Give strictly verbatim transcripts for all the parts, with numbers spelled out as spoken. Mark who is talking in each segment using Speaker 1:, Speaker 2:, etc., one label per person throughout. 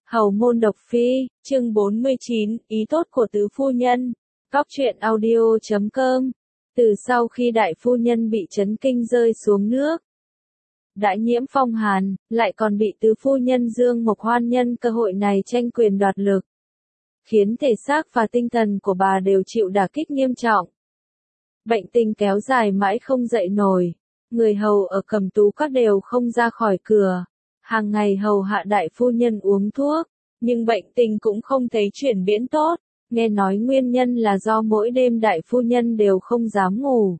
Speaker 1: Hầu môn độc phi, chương bốn mươi chín, ý tốt của tứ phu nhân. Cóc truyện audio chấm com. Từ sau khi đại phu nhân bị chấn kinh rơi xuống nước, đã nhiễm phong hàn, lại còn bị tứ phu nhân Dương Mộc Hoan nhân cơ hội này tranh quyền đoạt lực, khiến thể xác và tinh thần của bà đều chịu đả kích nghiêm trọng. Bệnh tình kéo dài mãi không dậy nổi, người hầu ở Cẩm Tú Các đều không ra khỏi cửa, hàng ngày hầu hạ đại phu nhân uống thuốc, nhưng bệnh tình cũng không thấy chuyển biến tốt, nghe nói nguyên nhân là do mỗi đêm đại phu nhân đều không dám ngủ.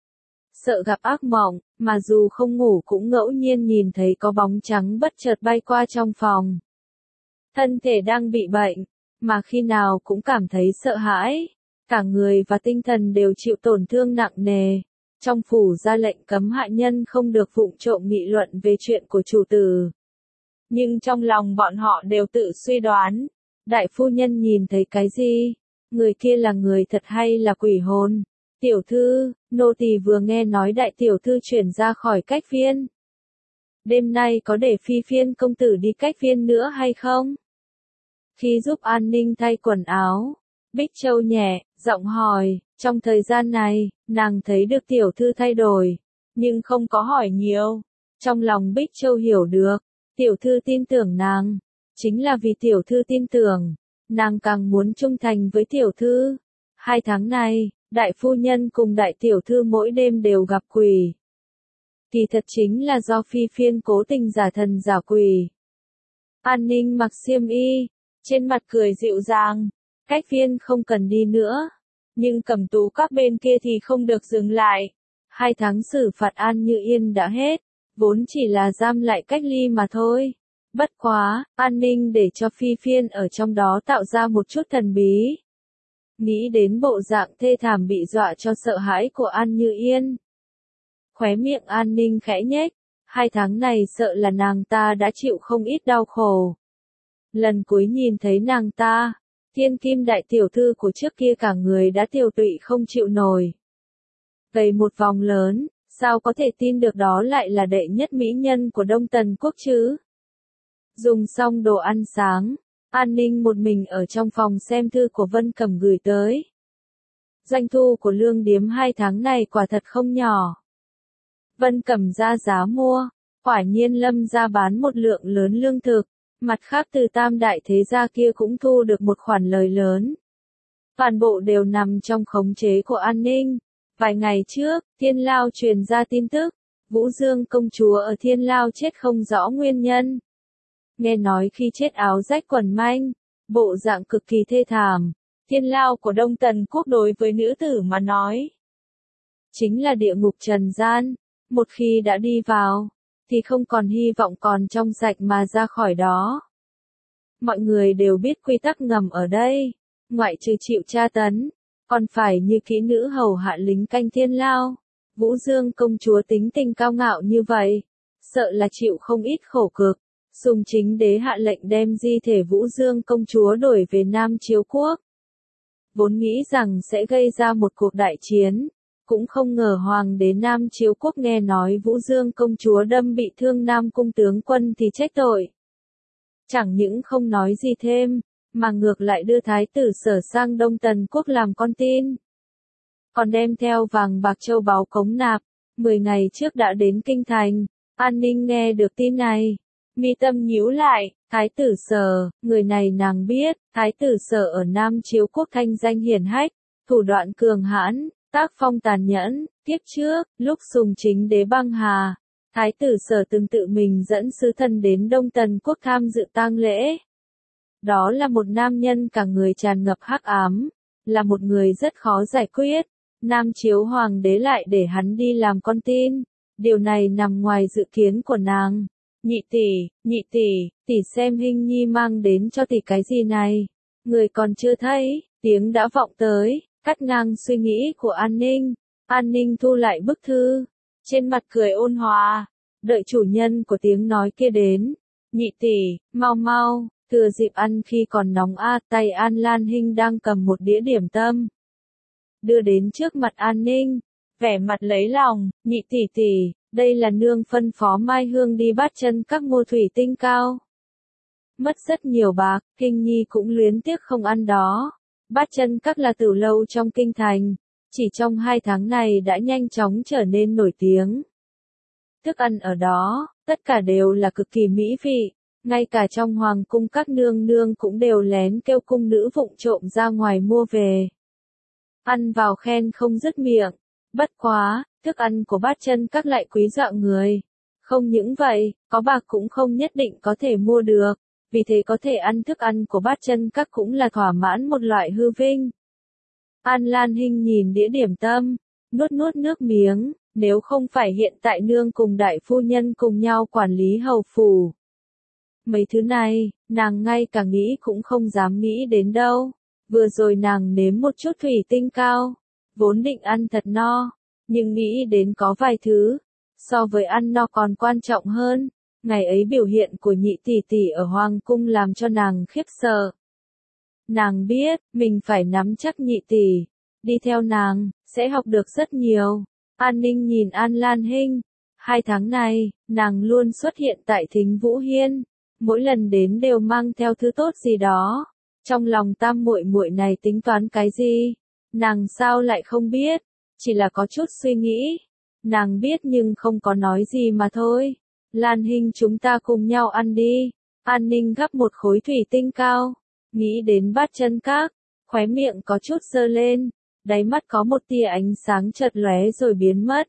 Speaker 1: Sợ gặp ác mộng, mà dù không ngủ cũng ngẫu nhiên nhìn thấy có bóng trắng bất chợt bay qua trong phòng. Thân thể đang bị bệnh, mà khi nào cũng cảm thấy sợ hãi, cả người và tinh thần đều chịu tổn thương nặng nề. Trong phủ ra lệnh cấm hạ nhân không được vụng trộm nghị luận về chuyện của chủ tử. Nhưng trong lòng bọn họ đều tự suy đoán, đại phu nhân nhìn thấy cái gì? Người kia là người thật hay là quỷ hồn? Tiểu thư, nô tỳ vừa nghe nói đại tiểu thư chuyển ra khỏi cách viên. Đêm nay có để phi phiên công tử đi cách viên nữa hay không? Khi giúp An Ninh thay quần áo, Bích Châu nhẹ, giọng hỏi, trong thời gian này, nàng thấy được tiểu thư thay đổi, nhưng không có hỏi nhiều. Trong lòng Bích Châu hiểu được, tiểu thư tin tưởng nàng, chính là vì tiểu thư tin tưởng, nàng càng muốn trung thành với tiểu thư. Hai tháng này, đại phu nhân cùng đại tiểu thư mỗi đêm đều gặp quỷ. Kỳ thật chính là do phi phiên cố tình giả thần giả quỷ. An Ninh mặc xiêm y, trên mặt cười dịu dàng, cách viên không cần đi nữa. Nhưng Cẩm Tú Các bên kia thì không được dừng lại. Hai tháng xử phạt An Như Yên đã hết, vốn chỉ là giam lại cách ly mà thôi. Bất quá, An Ninh để cho phi phiên ở trong đó tạo ra một chút thần bí. Nghĩ đến bộ dạng thê thảm bị dọa cho sợ hãi của An Như Yên, khóe miệng An Ninh khẽ nhếch, hai tháng này sợ là nàng ta đã chịu không ít đau khổ. Lần cuối nhìn thấy nàng ta, Thiên Kim đại tiểu thư của trước kia cả người đã tiều tụy không chịu nổi. Gầy một vòng lớn, sao có thể tin được đó lại là đệ nhất mỹ nhân của Đông Tần Quốc chứ? Dùng xong đồ ăn sáng, An Ninh một mình ở trong phòng xem thư của Vân Cẩm gửi tới. Doanh thu của lương điếm hai tháng này quả thật không nhỏ. Vân Cẩm ra giá mua, quả nhiên Lâm ra bán một lượng lớn lương thực. Mặt khác từ tam đại thế gia kia cũng thu được một khoản lời lớn. Toàn bộ đều nằm trong khống chế của An Ninh. Vài ngày trước, Thiên Lao truyền ra tin tức, Vũ Dương công chúa ở Thiên Lao chết không rõ nguyên nhân. Nghe nói khi chết áo rách quần manh, bộ dạng cực kỳ thê thảm. Thiên Lao của Đông Tần Quốc đối với nữ tử mà nói, chính là địa ngục trần gian. Một khi đã đi vào, thì không còn hy vọng còn trong sạch mà ra khỏi đó. Mọi người đều biết quy tắc ngầm ở đây, ngoại trừ chịu tra tấn, còn phải như kỹ nữ hầu hạ lính canh Thiên Lao. Vũ Dương công chúa tính tình cao ngạo như vậy, sợ là chịu không ít khổ cực. Sùng Chính Đế hạ lệnh đem di thể Vũ Dương công chúa đổi về Nam Chiếu Quốc. Vốn nghĩ rằng sẽ gây ra một cuộc đại chiến. Cũng không ngờ Hoàng đế Nam Chiếu Quốc nghe nói Vũ Dương công chúa đâm bị thương Nam Cung tướng quân thì trách tội. Chẳng những không nói gì thêm, mà ngược lại đưa thái tử Sở sang Đông Tần Quốc làm con tin. Còn đem theo vàng bạc châu báu cống nạp, mười ngày trước đã đến Kinh Thành. An Ninh nghe được tin này, mi tâm nhíu lại, thái tử Sở, người này nàng biết, thái tử Sở ở Nam Chiếu Quốc thanh danh hiển hách, thủ đoạn cường hãn. Tác phong tàn nhẫn, kiếp trước, lúc Sùng Chính Đế băng hà, thái tử Sở từng tự mình dẫn sứ thần đến Đông Tần Quốc tham dự tang lễ. Đó là một nam nhân cả người tràn ngập hắc ám, là một người rất khó giải quyết. Nam Chiếu Hoàng đế lại để hắn đi làm con tin, điều này nằm ngoài dự kiến của nàng. Nhị tỷ, nhị tỷ, tỷ xem Hinh Nhi mang đến cho tỷ cái gì này? Người còn chưa thấy, tiếng đã vọng tới. Cắt ngang suy nghĩ của An Ninh, An Ninh thu lại bức thư, trên mặt cười ôn hòa, đợi chủ nhân của tiếng nói kia đến. Nhị tỷ, mau mau, thừa dịp ăn khi còn nóng a. Tay An Lan Hinh đang cầm một đĩa điểm tâm, đưa đến trước mặt An Ninh, vẻ mặt lấy lòng. Nhị tỷ tỷ, đây là nương phân phó Mai Hương đi bắt chân các mua thủy tinh cao. mất rất nhiều bạc, Hình Nhi cũng luyến tiếc không ăn đó. Bát Chân Các là từ lâu trong kinh thành, chỉ trong hai tháng này đã nhanh chóng trở nên nổi tiếng. Thức ăn ở đó, tất cả đều là cực kỳ mỹ vị, ngay cả trong hoàng cung các nương nương cũng đều lén kêu cung nữ vụng trộm ra ngoài mua về. Ăn vào khen không dứt miệng, bất quá, thức ăn của Bát Chân Các lại quý dọa người. Không những vậy, có bạc cũng không nhất định có thể mua được, vì thế có thể ăn thức ăn của Bát Chân Các cũng là thỏa mãn một loại hư vinh. An Lan Hinh nhìn đĩa điểm tâm, nuốt nuốt nước miếng, nếu không phải hiện tại nương cùng đại phu nhân cùng nhau quản lý hầu phủ. Mấy thứ này, nàng ngay cả nghĩ cũng không dám nghĩ đến đâu. Vừa rồi nàng nếm một chút thủy tinh cao, vốn định ăn thật no, nhưng nghĩ đến có vài thứ, so với ăn no còn quan trọng hơn. Ngày ấy biểu hiện của nhị tỷ tỷ ở hoàng cung làm cho nàng khiếp sợ. Nàng biết, mình phải nắm chắc nhị tỷ, đi theo nàng, sẽ học được rất nhiều. An Ninh nhìn An Lan Hinh, hai tháng này, nàng luôn xuất hiện tại Thính Vũ Hiên, mỗi lần đến đều mang theo thứ tốt gì đó. Trong lòng tam muội muội này tính toán cái gì? Nàng sao lại không biết? Chỉ là có chút suy nghĩ. Nàng biết nhưng không có nói gì mà thôi. Lan Hinh chúng ta cùng nhau ăn đi. An Ninh gắp một khối thủy tinh cao. Nghĩ đến Bát Chân Các, khóe miệng có chút giơ lên. Đáy mắt có một tia ánh sáng chợt lóe rồi biến mất.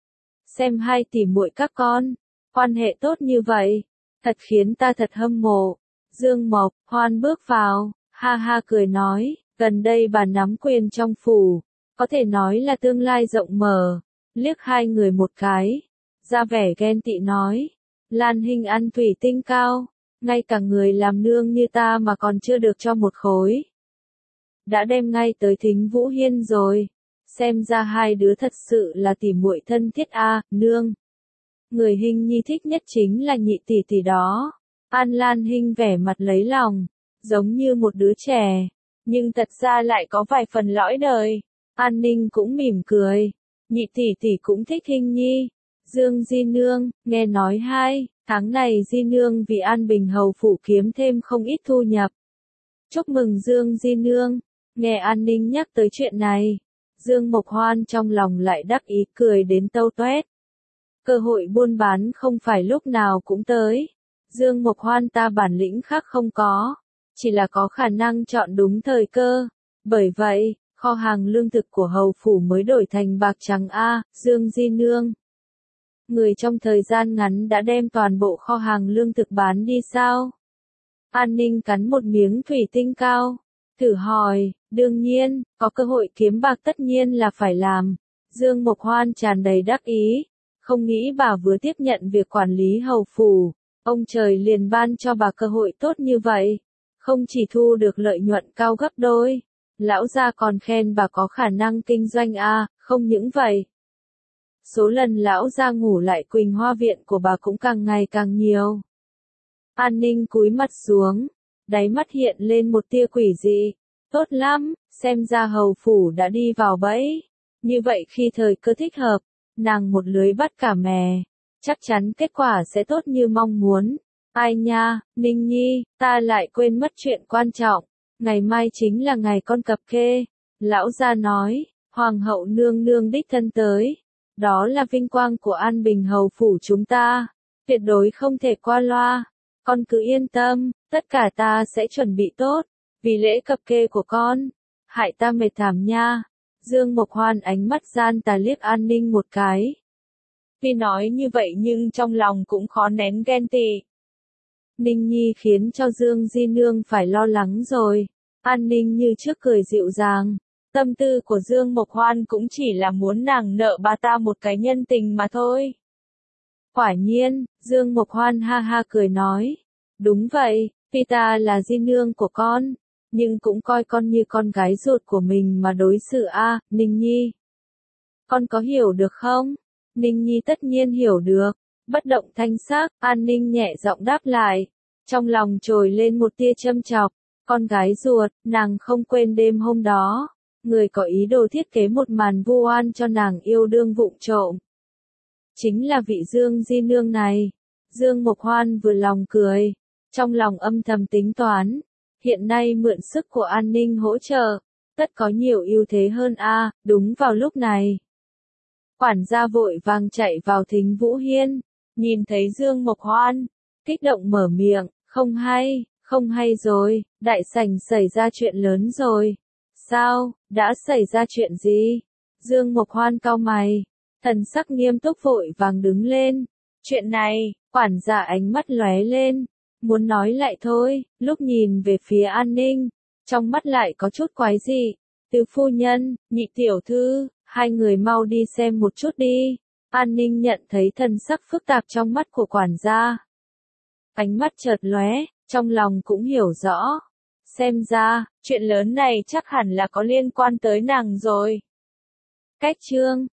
Speaker 1: Xem hai tỷ muội các con, quan hệ tốt như vậy, thật khiến ta thật hâm mộ. Dương Mộc, Hoan bước vào, ha ha cười nói, gần đây bà nắm quyền trong phủ, có thể nói là tương lai rộng mở. Liếc hai người một cái, ra vẻ ghen tị nói, Lan Hinh ăn thủy tinh cao, ngay cả người làm nương như ta mà còn chưa được cho một khối. Đã đem ngay tới Thính Vũ Hiên rồi, xem ra hai đứa thật sự là tỉ muội thân thiết a, à, nương. Người Hinh Nhi thích nhất chính là nhị tỷ tỷ đó. An Lan Hinh vẻ mặt lấy lòng, giống như một đứa trẻ, nhưng thật ra lại có vài phần lõi đời. An Ninh cũng mỉm cười, nhị tỷ tỷ cũng thích Hinh Nhi. Dương Di Nương, nghe nói hai tháng này Di Nương vì An Bình hầu phủ kiếm thêm không ít thu nhập. Chúc mừng Dương Di Nương. Nghe An Ninh nhắc tới chuyện này, Dương Mộc Hoan trong lòng lại đắc ý cười đến tâu toét. Cơ hội buôn bán không phải lúc nào cũng tới. Dương Mộc Hoan ta bản lĩnh khác không có, chỉ là có khả năng chọn đúng thời cơ. Bởi vậy, kho hàng lương thực của hầu phủ mới đổi thành bạc trắng a, Dương Di Nương. Người trong thời gian ngắn đã đem toàn bộ kho hàng lương thực bán đi sao? An Ninh cắn một miếng thủy tinh cao, thử hỏi, đương nhiên, có cơ hội kiếm bạc tất nhiên là phải làm. Dương Mộc Hoan tràn đầy đắc ý, không nghĩ bà vừa tiếp nhận việc quản lý hầu phủ, ông trời liền ban cho bà cơ hội tốt như vậy, không chỉ thu được lợi nhuận cao gấp đôi, lão gia còn khen bà có khả năng kinh doanh a, à, không những vậy. Số lần lão gia ngủ lại Quỳnh Hoa viện của bà cũng càng ngày càng nhiều. An Ninh cúi mặt xuống, đáy mắt hiện lên một tia quỷ dị. Tốt lắm, xem ra hầu phủ đã đi vào bẫy. Như vậy khi thời cơ thích hợp, nàng một lưới bắt cả mè, chắc chắn kết quả sẽ tốt như mong muốn. Ai nha, Ninh Nhi, ta lại quên mất chuyện quan trọng. Ngày mai chính là ngày con cập kê. Lão gia nói, Hoàng hậu nương nương đích thân tới. Đó là vinh quang của An Bình hầu phủ chúng ta. Tuyệt đối không thể qua loa. Con cứ yên tâm, tất cả ta sẽ chuẩn bị tốt. Vì lễ cập kê của con, hại ta mệt thảm nha. Dương Mộc Hoan ánh mắt gian tà liếc An Ninh một cái. Tuy nói như vậy nhưng trong lòng cũng khó nén ghen tị. Ninh Nhi khiến cho Dương Di Nương phải lo lắng rồi. An Ninh như trước cười dịu dàng. Tâm tư của Dương Mộc Hoan cũng chỉ là muốn nàng nợ bà ta một cái nhân tình mà thôi. Quả nhiên, Dương Mộc Hoan ha ha cười nói. Đúng vậy, tuy ta là Di Nương của con, nhưng cũng coi con như con gái ruột của mình mà đối xử a, à, Ninh Nhi. Con có hiểu được không? Ninh Nhi tất nhiên hiểu được. Bất động thanh sắc, An Ninh nhẹ giọng đáp lại. Trong lòng trồi lên một tia châm chọc. Con gái ruột, nàng không quên đêm hôm đó. Người có ý đồ thiết kế một màn vu oan cho nàng yêu đương vụng trộm. Chính là vị Dương Di Nương này. Dương Mộc Hoan vừa lòng cười. Trong lòng âm thầm tính toán, hiện nay mượn sức của an ninh hỗ trợ, tất có nhiều ưu thế hơn a. Đúng vào lúc này, quản gia vội vàng chạy vào Thính Vũ Hiên, nhìn thấy Dương Mộc Hoan, kích động mở miệng, không hay, không hay rồi, đại sảnh xảy ra chuyện lớn rồi. Sao, đã xảy ra chuyện gì? Dương Mộc Hoan cau mày, thần sắc nghiêm túc vội vàng đứng lên. Chuyện này, quản gia ánh mắt lóe lên, muốn nói lại thôi, lúc nhìn về phía an ninh, trong mắt lại có chút quái dị. Tứ phu nhân, nhị tiểu thư, hai người mau đi xem một chút đi. An ninh nhận thấy thần sắc phức tạp trong mắt của quản gia. Ánh mắt chợt lóe, trong lòng cũng hiểu rõ. Xem ra, chuyện lớn này chắc hẳn là có liên quan tới nàng rồi. Cách chương